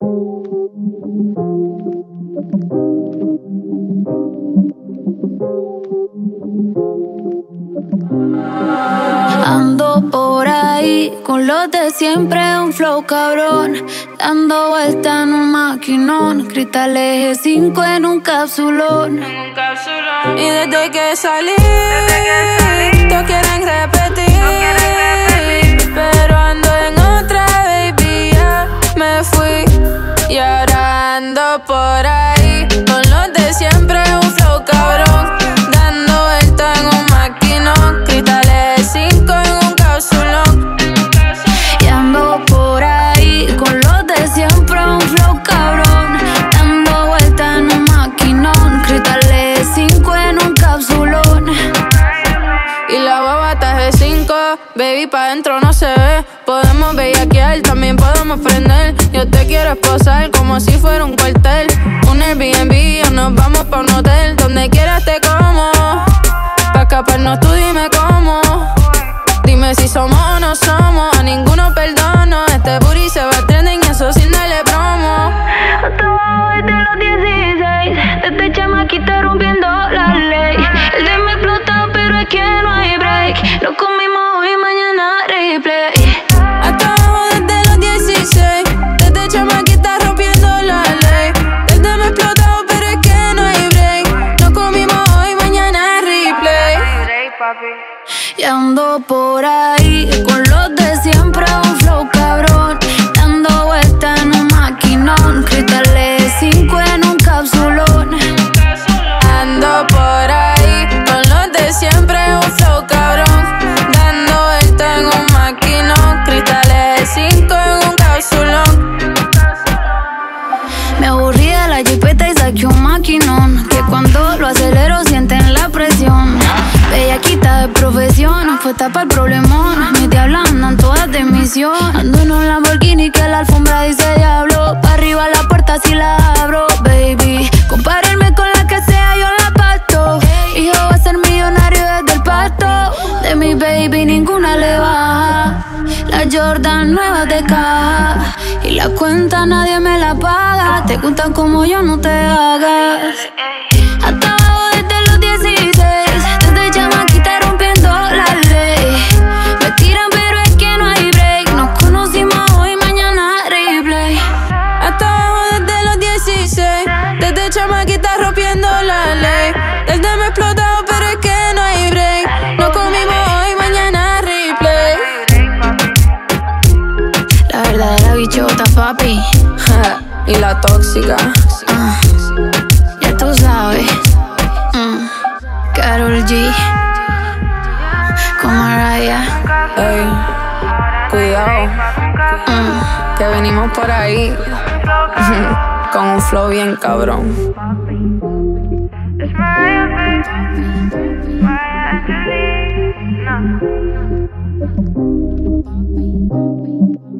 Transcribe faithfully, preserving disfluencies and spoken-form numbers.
Ando por ahí con los de siempre, un flow cabrón, dando vuelta en un maquinón, cristal eje cinco en un capsulón. Y desde que salí, desde que salí todos quieren repetir, no quieren repetir, pero ando en otra, baby, ya me fui. Y ahora ando por ahí con los de siempre, un flow cabrón, dando vuelta en un maquinón, cristales cinco en un capsulón. Y ando por ahí con los de siempre, un flow cabrón, dando vuelta en un maquinón, cristales cinco en un capsulón. Y la baba G cinco, baby, pa' dentro no se ve. Podemos bellaquear, también podemos prender. Yo te quiero esposar como si fuera un cuartel, un Airbnb o nos vamos pa' un hotel. Donde quieras te como, pa' escaparnos tú dime cómo. Dime si somos o no somos, a ninguno perdono. Este booty se va trending y eso sin darle promo. Hasta abajo desde los dieciséis, desde chamaquita rompiendo la ley. El de me explotó pero es que no hay break, lo comimos hoy, mañana replay. Hasta abajo desde los dieciséis, desde chamaquita rompiendo la ley. Desde me explotado pero es que no hay break, lo comimos hoy, mañana replay. Y ando por ahí con los de siempre, un flow cabrón, dando vuelta en un maquinón, cristales cinco en un capsulón. Ando por ahí con los de siempre, un flow cabrón, dando vuelta en un maquinón, cristales cinco en un capsulón. Me aburrí de la jipeta y saqué un maquinón, que cuando lo acelero sienten la presión. Bellaquita de profesión, puesta para el problemón. Mis diablas andan todas de misión. Ando en un Lamborghini que la alfombra dice diablo. Pa' arriba la puerta si la abro, baby. Compárenme con la que sea, yo la parto. Hijo va a ser millonario desde el pasto. De mi baby ninguna le baja. La Jordan nueva de caja, y la cuenta nadie me la paga. Te gustan como yo, no te hagas. Hasta abajo desde los dieciséis, desde chamaquita rompiendo la ley. Me tiran pero es que no hay break, nos conocimos hoy, mañana replay. Hasta abajo desde los dieciséis, desde chamaquita rompiendo la ley. Desde me explotado pero es que no hay break, nos comimos hoy, mañana replay. La verdadera bichota, papi. Y la tóxica, uh, ya tú sabes. mm. Karol G con Mariah. ey, cuidado, mm. que venimos por ahí con un flow bien cabrón. It's Mariah, baby. Mariah Angelina.